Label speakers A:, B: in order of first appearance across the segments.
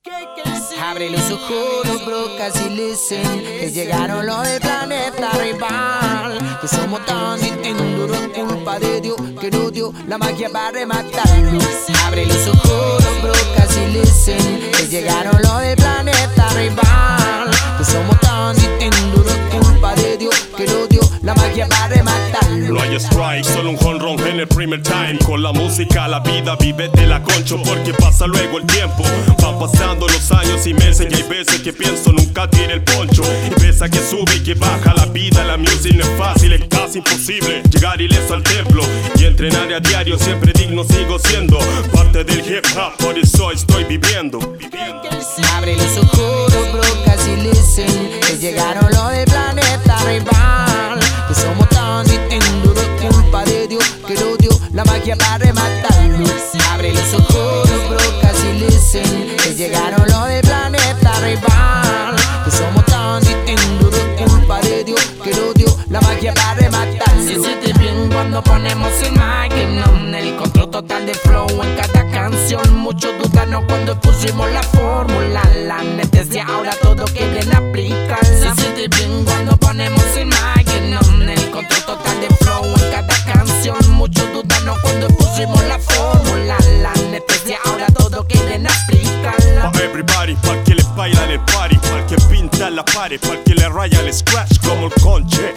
A: Abre los ojos, bro, casi listen, que llegaron los del planeta rival. Que somos tan distintos, es culpa de Dios, que no dio la magia para rematarlo. Abre los ojos, bro, casi listen, que llegaron los del planeta rival. Que somos tan distintos, es culpa de Dios, que no dio la magia para rematarlo.
B: No hay strike, solo un jonrón en el primer time. Con la música la vida vive de la concho, porque pasa luego el tiempo. Van pasando los años y meses y hay veces que pienso nunca tiene el poncho. Y pesa que sube y que baja la vida, la music no es fácil, es casi imposible llegar ileso al templo. Y entrenar a diario siempre digno sigo siendo parte del hip hop, por eso estoy viviendo.
A: Abre los ojos, bro, casi listen, que llegaron los del planeta rival. Que somos tan distintos, es culpa de Dios, que no dio la magia para rematarlo. Abre los ojos, bro, casi listen, que llegaron los del planeta rival. Que somos tan distintos, es culpa de Dios, que no dio la magia para rematarlo.
C: Se siente bien cuando ponemos el mic, el control total de flow en cada canción. Muchos dudaron cuando pusimos la fórmula, la anestesia ahora todo quieren aplicarla. Se siente bien cuando ponemos el mic, el control total de flow en cada canción. Muchos dudaron cuando pusimos la fórmula, la anestesia ahora todo quieren aplicarla.
B: Pa' everybody, pa' que le baila en el party, pa' que pinta la pared, pa' que le raya el scratch como el conche.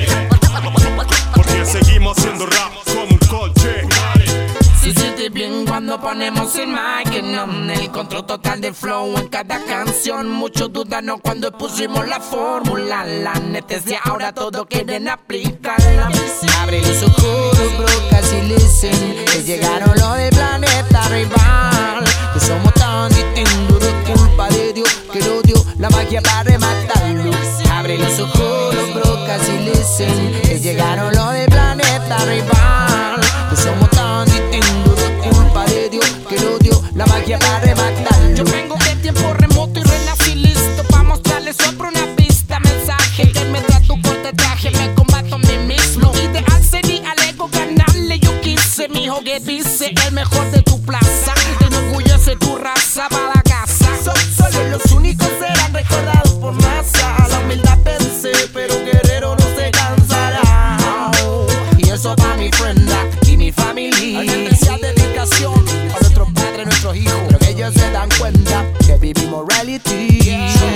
B: Porque seguimos haciendo rap como un conche.
C: Se siente bien cuando ponemos el mic, el control total de flow en cada canción. Muchos dudaron cuando pusimos la fórmula, la anestesia ahora todo quieren aplicarla.
A: Abre los ojos, bro, casi listen, que llegaron los del planeta rival. Que somos tan distintos, es culpa de Dios, que no dio la magia para rematarlo. Abre los ojos, bro, casi listen, que llegaron los del planeta rival. Que somos tan distintos, es culpa de Dios, que no dio la magia para rematarlo.
C: Yo vengo de tiempo remoto y renací listo pa' mostrarles sobre una pista. Mensaje que me da tu corte traje, me combato a mí mismo. Ideal sería al ego ganarle, yo quise. Mi hijo que dice el mejor de tu plaza, te enorgullece tu raza para la casa. Solo los únicos serán recordados por masa. La humildad pensé, pero guerrero no se cansará.
A: Y eso pa' mi prenda y mi familia. Hay especial dedicación a nuestros padres, nuestros hijos, pero que ellos se dan cuenta que vivimos reality.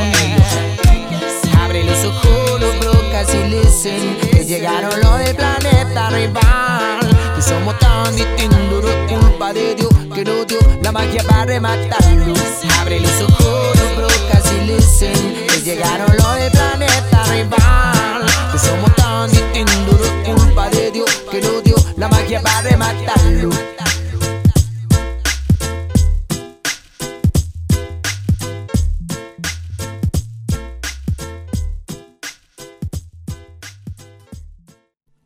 A: Abre los ojos, bro, casi listen, que llegaron los del planeta rival. Que somos tan distintos, es culpa de Dios, que no dio la magia para rematarlo. Abre los ojos, bro, casi listen, que llegaron los del planeta rival. Que somos tan distintos, es culpa de Dios, que no dio la magia para rematarlo.